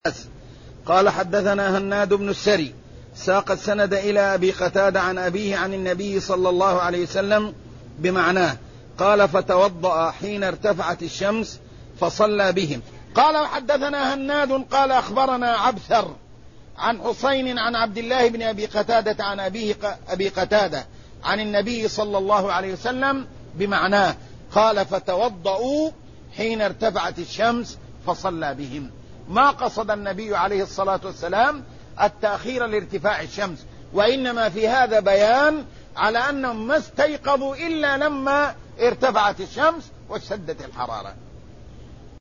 قال حدثنا هناد بن السري ساق السند إلى أبي قتادة عن أبيه عن النبي صلى الله عليه وسلم بمعناه. قال فتوضأ حين ارتفعت الشمس فصلى بهم. قال حدثنا هناد قال أخبرنا عبثر عن حسين عن عبد الله بن أبي قتادة عن أبيه أبي قتادة عن النبي صلى الله عليه وسلم بمعناه. قال فتوضأوا حين ارتفعت الشمس فصلى بهم. ما قصد النبي عليه الصلاة والسلام التأخير لارتفاع الشمس، وإنما في هذا بيان على أنهم ما استيقظوا إلا لما ارتفعت الشمس واشتدت الحرارة.